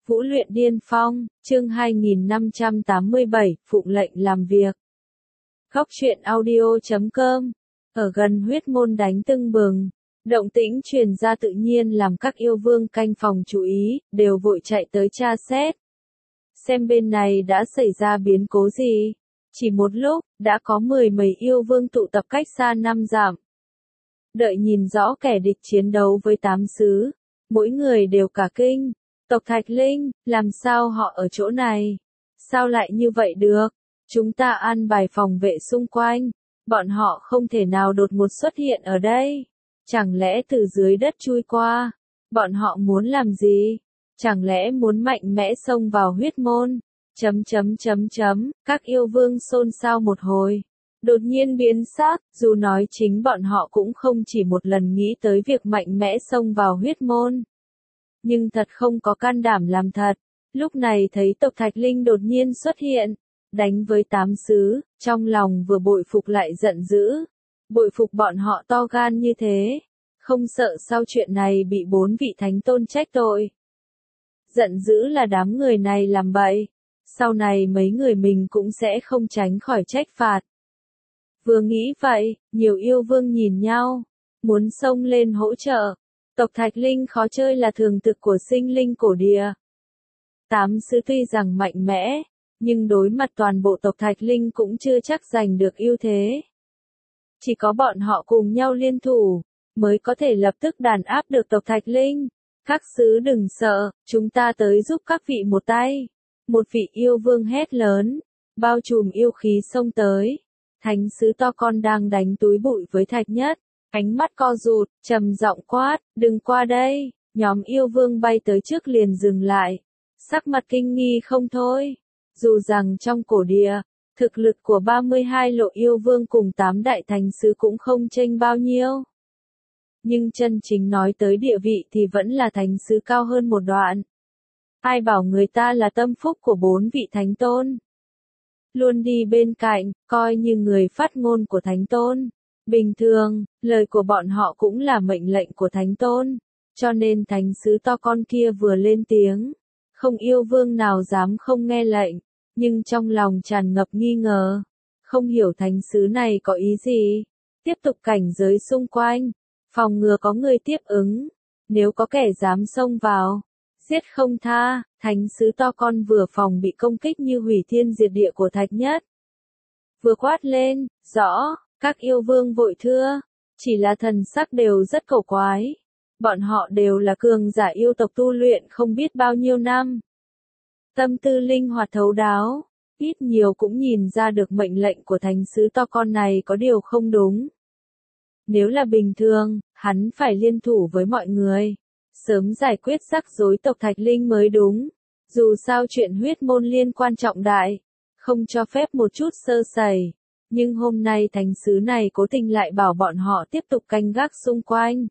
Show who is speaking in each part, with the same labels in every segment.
Speaker 1: Vũ luyện điên phong, chương 2587, phụng lệnh làm việc. Góc truyện audio.com. Ở gần huyết môn đánh tưng bừng, động tĩnh truyền ra tự nhiên làm các yêu vương canh phòng chú ý, đều vội chạy tới tra xét. Xem bên này đã xảy ra biến cố gì. Chỉ một lúc, đã có 10 mấy yêu vương tụ tập cách xa 5 dặm. Đợi nhìn rõ kẻ địch chiến đấu với 8 xứ, mỗi người đều cả kinh. Tộc Thạch Linh, làm sao họ ở chỗ này? Sao lại như vậy được? Chúng ta an bài phòng vệ xung quanh, bọn họ không thể nào đột ngột xuất hiện ở đây. Chẳng lẽ từ dưới đất chui qua? Bọn họ muốn làm gì? Chẳng lẽ muốn mạnh mẽ xông vào huyết môn? Các yêu vương xôn xao một hồi. Đột nhiên biến sắc, dù nói chính bọn họ cũng không chỉ một lần nghĩ tới việc mạnh mẽ xông vào huyết môn. Nhưng thật không có can đảm làm thật. Lúc này thấy tộc Thạch Linh đột nhiên xuất hiện, đánh với 8 xứ, trong lòng vừa bội phục lại giận dữ. Bội phục bọn họ to gan như thế, không sợ sau chuyện này bị 4 vị thánh tôn trách tội. Giận dữ là đám người này làm bậy, sau này mấy người mình cũng sẽ không tránh khỏi trách phạt. Vừa nghĩ vậy, nhiều yêu vương nhìn nhau, muốn xông lên hỗ trợ. Tộc Thạch Linh khó chơi là thường thực của sinh linh cổ địa. 8 xứ tuy rằng mạnh mẽ, nhưng đối mặt toàn bộ tộc Thạch Linh cũng chưa chắc giành được ưu thế. Chỉ có bọn họ cùng nhau liên thủ, mới có thể lập tức đàn áp được tộc Thạch Linh. Các xứ đừng sợ, chúng ta tới giúp các vị một tay. Một vị yêu vương hét lớn, bao trùm yêu khí xông tới. Thánh sứ to con đang đánh túi bụi với Thạch Nhất. Ánh mắt co rụt, trầm giọng quát, đừng qua đây. Nhóm yêu vương bay tới trước liền dừng lại. Sắc mặt kinh nghi không thôi. Dù rằng trong cổ địa, thực lực của 32 lộ yêu vương cùng 8 đại thánh sứ cũng không chênh bao nhiêu. Nhưng chân chính nói tới địa vị thì vẫn là thánh sứ cao hơn một đoạn. Ai bảo người ta là tâm phúc của 4 vị thánh tôn. Luôn đi bên cạnh, coi như người phát ngôn của thánh tôn. Bình thường, lời của bọn họ cũng là mệnh lệnh của thánh tôn, cho nên thánh sứ to con kia vừa lên tiếng, không yêu vương nào dám không nghe lệnh, nhưng trong lòng tràn ngập nghi ngờ, không hiểu thánh sứ này có ý gì, tiếp tục cảnh giới xung quanh, phòng ngừa có người tiếp ứng, nếu có kẻ dám xông vào, giết không tha. Thánh sứ to con vừa phòng bị công kích như hủy thiên diệt địa của Thạch Nhất. Vừa quát lên, rõ. Các yêu vương vội thưa, chỉ là thần sắc đều rất cổ quái. Bọn họ đều là cường giả yêu tộc tu luyện không biết bao nhiêu năm. Tâm tư linh hoạt thấu đáo, ít nhiều cũng nhìn ra được mệnh lệnh của thánh sứ to con này có điều không đúng. Nếu là bình thường, hắn phải liên thủ với mọi người, sớm giải quyết rắc rối tộc Thạch Linh mới đúng. Dù sao chuyện huyết môn liên quan trọng đại, không cho phép một chút sơ sẩy. Nhưng hôm nay thánh sứ này cố tình lại bảo bọn họ tiếp tục canh gác xung quanh.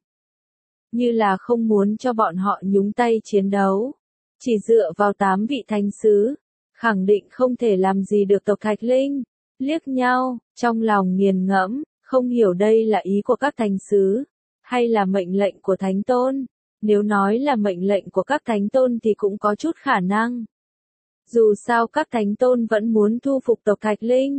Speaker 1: Như là không muốn cho bọn họ nhúng tay chiến đấu. Chỉ dựa vào 8 vị thánh sứ, khẳng định không thể làm gì được tộc Thạch Linh. Liếc nhau, trong lòng nghiền ngẫm, không hiểu đây là ý của các thánh sứ, hay là mệnh lệnh của thánh tôn. Nếu nói là mệnh lệnh của các thánh tôn thì cũng có chút khả năng. Dù sao các thánh tôn vẫn muốn thu phục tộc Thạch Linh.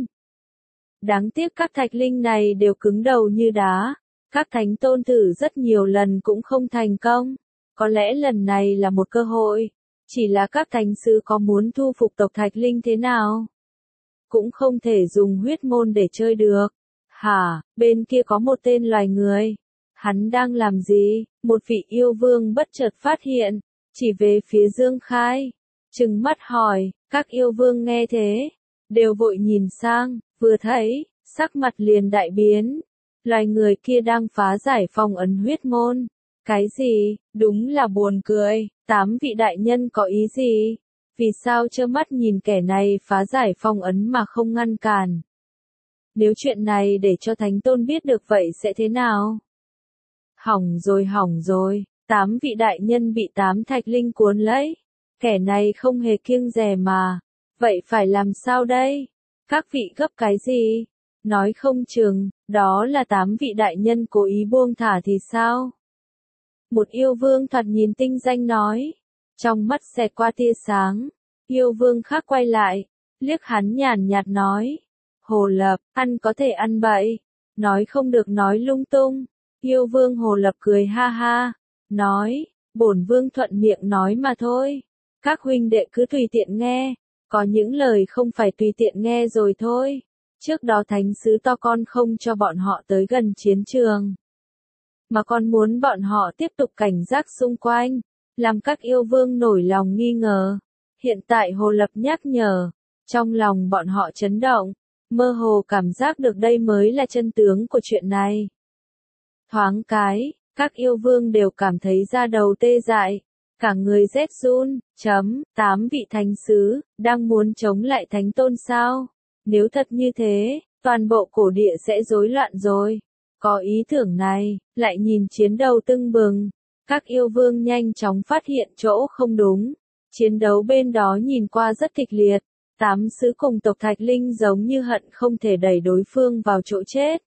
Speaker 1: Đáng tiếc các Thạch Linh này đều cứng đầu như đá. Các thánh tôn thử rất nhiều lần cũng không thành công. Có lẽ lần này là một cơ hội. Chỉ là các thánh sứ có muốn thu phục tộc Thạch Linh thế nào? Cũng không thể dùng huyết môn để chơi được. Hả, bên kia có một tên loài người. Hắn đang làm gì? Một vị yêu vương bất chợt phát hiện. Chỉ về phía Dương Khai. Trừng mắt hỏi, các yêu vương nghe thế. Đều vội nhìn sang. Vừa thấy, sắc mặt liền đại biến. Loài người kia đang phá giải phong ấn huyết môn. Cái gì? Đúng là buồn cười. 8 vị đại nhân có ý gì? Vì sao trơ mắt nhìn kẻ này phá giải phong ấn mà không ngăn cản? Nếu chuyện này để cho thánh tôn biết được vậy sẽ thế nào? Hỏng rồi. 8 vị đại nhân bị 8 Thạch Linh cuốn lấy. Kẻ này không hề kiêng dè mà. Vậy phải làm sao đây? Các vị gấp cái gì? Nói không chừng, đó là 8 vị đại nhân cố ý buông thả thì sao? Một yêu vương thoạt nhìn tinh danh nói. Trong mắt xẹt qua tia sáng, yêu vương khác quay lại, liếc hắn nhàn nhạt nói. Hồ Lập, ăn có thể ăn bậy, nói không được nói lung tung. Yêu vương Hồ Lập cười ha ha, nói, bổn vương thuận miệng nói mà thôi. Các huynh đệ cứ tùy tiện nghe, có những lời không phải tùy tiện nghe rồi thôi. Trước đó thánh sứ to con không cho bọn họ tới gần chiến trường, mà còn muốn bọn họ tiếp tục cảnh giác xung quanh, làm các yêu vương nổi lòng nghi ngờ. Hiện tại Hồ Lập nhắc nhở, trong lòng bọn họ chấn động, mơ hồ cảm giác được đây mới là chân tướng của chuyện này. Thoáng cái, các yêu vương đều cảm thấy da đầu tê dại, cả người rét run. 8 vị thánh sứ, đang muốn chống lại thánh tôn sao? Nếu thật như thế, toàn bộ cổ địa sẽ rối loạn rồi. Có ý tưởng này, lại nhìn chiến đấu tưng bừng. Các yêu vương nhanh chóng phát hiện chỗ không đúng. Chiến đấu bên đó nhìn qua rất kịch liệt. 8 sứ cùng tộc Thạch Linh giống như hận không thể đẩy đối phương vào chỗ chết.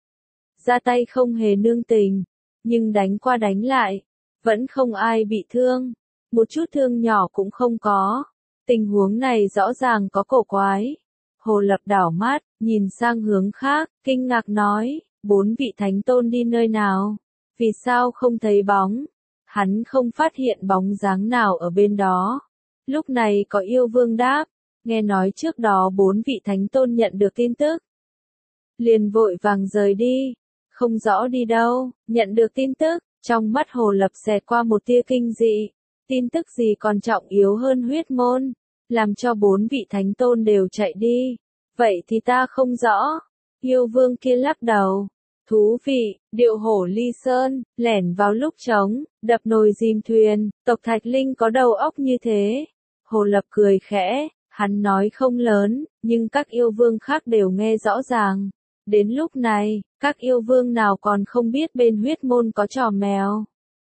Speaker 1: Ra tay không hề nương tình, nhưng đánh qua đánh lại, vẫn không ai bị thương. Một chút thương nhỏ cũng không có. Tình huống này rõ ràng có cổ quái. Hồ Lập đảo mắt, nhìn sang hướng khác, kinh ngạc nói, 4 vị thánh tôn đi nơi nào? Vì sao không thấy bóng? Hắn không phát hiện bóng dáng nào ở bên đó. Lúc này có yêu vương đáp, nghe nói trước đó 4 vị thánh tôn nhận được tin tức. Liền vội vàng rời đi, không rõ đi đâu, nhận được tin tức, trong mắt Hồ Lập xẹt qua một tia kinh dị. Tin tức gì còn trọng yếu hơn huyết môn, làm cho 4 vị thánh tôn đều chạy đi. Vậy thì ta không rõ. Yêu vương kia lắc đầu. Thú vị, điệu hổ ly sơn, lẻn vào lúc trống, đập nồi dìm thuyền, tộc Thạch Linh có đầu óc như thế. Hồ Lập cười khẽ, hắn nói không lớn, nhưng các yêu vương khác đều nghe rõ ràng. Đến lúc này, các yêu vương nào còn không biết bên huyết môn có trò mèo.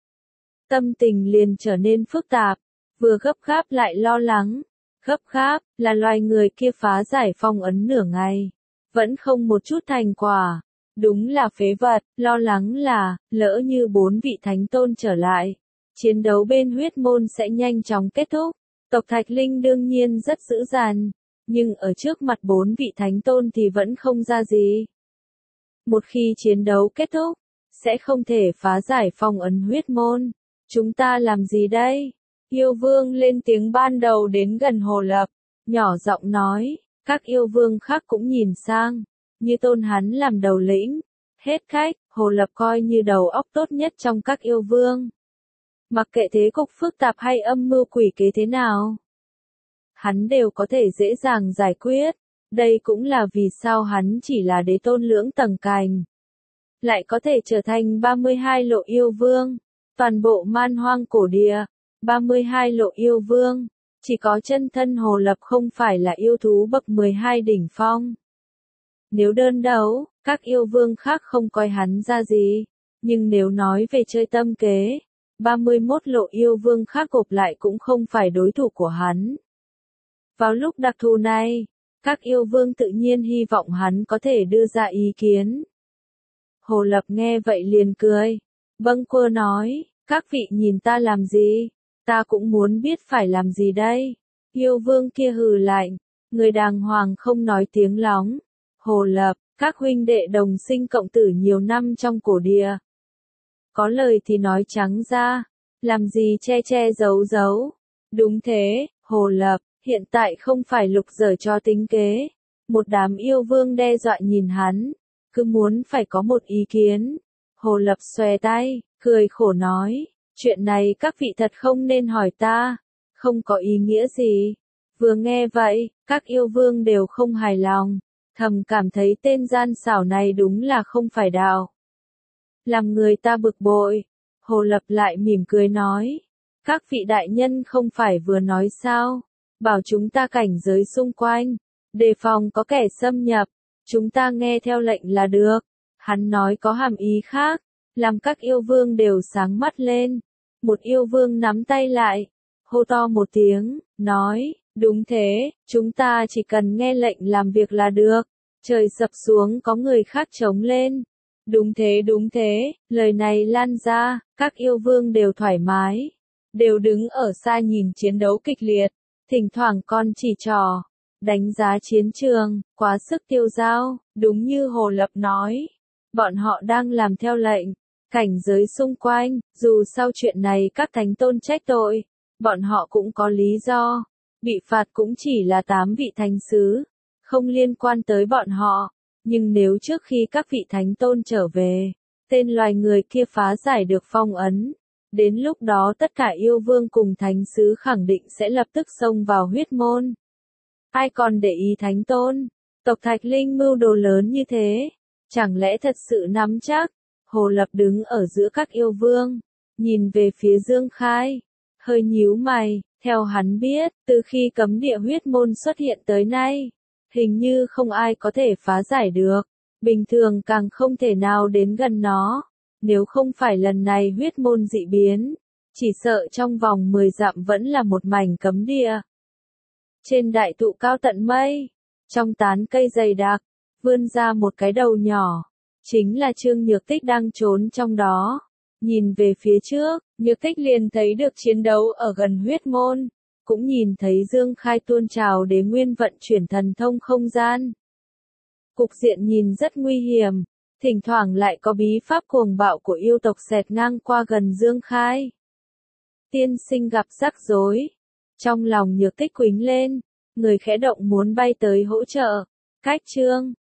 Speaker 1: Tâm tình liền trở nên phức tạp, vừa gấp gáp lại lo lắng. Gấp gáp, là loài người kia phá giải phong ấn nửa ngày, vẫn không một chút thành quả. Đúng là phế vật, lo lắng là, lỡ như 4 vị thánh tôn trở lại, chiến đấu bên huyết môn sẽ nhanh chóng kết thúc. Tộc Thạch Linh đương nhiên rất dữ dằn, nhưng ở trước mặt 4 vị thánh tôn thì vẫn không ra gì. Một khi chiến đấu kết thúc, sẽ không thể phá giải phong ấn huyết môn. Chúng ta làm gì đây? Yêu vương lên tiếng ban đầu đến gần Hồ Lập, nhỏ giọng nói, các yêu vương khác cũng nhìn sang, như tôn hắn làm đầu lĩnh. Hết khách, Hồ Lập coi như đầu óc tốt nhất trong các yêu vương. Mặc kệ thế cục phức tạp hay âm mưu quỷ kế thế nào, hắn đều có thể dễ dàng giải quyết. Đây cũng là vì sao hắn chỉ là đế tôn lưỡng tầng cành, lại có thể trở thành 32 lộ yêu vương. Toàn bộ man hoang cổ địa, 32 lộ yêu vương, chỉ có chân thân Hồ Lập không phải là yêu thú bậc 12 đỉnh phong. Nếu đơn đấu, các yêu vương khác không coi hắn ra gì, nhưng nếu nói về chơi tâm kế, 31 lộ yêu vương khác gộp lại cũng không phải đối thủ của hắn. Vào lúc đặc thù này, các yêu vương tự nhiên hy vọng hắn có thể đưa ra ý kiến. Hồ Lập nghe vậy liền cười, bâng quơ nói, các vị nhìn ta làm gì, ta cũng muốn biết phải làm gì đây. Yêu vương kia hừ lạnh, người đàng hoàng không nói tiếng lóng. Hồ Lập, các huynh đệ đồng sinh cộng tử nhiều năm trong cổ địa. Có lời thì nói trắng ra, làm gì che che giấu giấu. Đúng thế, Hồ Lập, hiện tại không phải lục giở cho tính kế. Một đám yêu vương đe dọa nhìn hắn, cứ muốn phải có một ý kiến. Hồ Lập xòe tay, cười khổ nói, chuyện này các vị thật không nên hỏi ta, không có ý nghĩa gì. Vừa nghe vậy, các yêu vương đều không hài lòng, thầm cảm thấy tên gian xảo này đúng là không phải đạo. Làm người ta bực bội, Hồ Lập lại mỉm cười nói, các vị đại nhân không phải vừa nói sao, bảo chúng ta cảnh giới xung quanh, đề phòng có kẻ xâm nhập, chúng ta nghe theo lệnh là được. Hắn nói có hàm ý khác, làm các yêu vương đều sáng mắt lên. Một yêu vương nắm tay lại, hô to một tiếng, nói, đúng thế, chúng ta chỉ cần nghe lệnh làm việc là được. Trời sập xuống có người khác chống lên. Đúng thế, lời này lan ra, các yêu vương đều thoải mái. đều đứng ở xa nhìn chiến đấu kịch liệt, thỉnh thoảng còn chỉ trò, đánh giá chiến trường, quá sức tiêu dao, đúng như Hồ Lập nói. Bọn họ đang làm theo lệnh, cảnh giới xung quanh, dù sau chuyện này các thánh tôn trách tội, bọn họ cũng có lý do, bị phạt cũng chỉ là 8 vị thánh sứ, không liên quan tới bọn họ, nhưng nếu trước khi các vị thánh tôn trở về, tên loài người kia phá giải được phong ấn, đến lúc đó tất cả yêu vương cùng thánh sứ khẳng định sẽ lập tức xông vào huyết môn. Ai còn để ý thánh tôn, tộc Thạch Linh mưu đồ lớn như thế, chẳng lẽ thật sự nắm chắc? Hồ Lập đứng ở giữa các yêu vương, nhìn về phía Dương Khai, hơi nhíu mày, theo hắn biết, từ khi cấm địa huyết môn xuất hiện tới nay, hình như không ai có thể phá giải được, bình thường càng không thể nào đến gần nó, nếu không phải lần này huyết môn dị biến, chỉ sợ trong vòng 10 dặm vẫn là một mảnh cấm địa. Trên đại thụ cao tận mây, trong tán cây dày đặc, vươn ra một cái đầu nhỏ, chính là Trương Nhược Tích đang trốn trong đó. Nhìn về phía trước, Nhược Tích liền thấy được chiến đấu ở gần huyết môn, cũng nhìn thấy Dương Khai tuôn trào đế nguyên vận chuyển thần thông không gian. Cục diện nhìn rất nguy hiểm, thỉnh thoảng lại có bí pháp cuồng bạo của yêu tộc xẹt ngang qua gần Dương Khai. Tiên sinh gặp rắc rối, trong lòng Nhược Tích quĩnh lên, người khẽ động muốn bay tới hỗ trợ. Cách Trương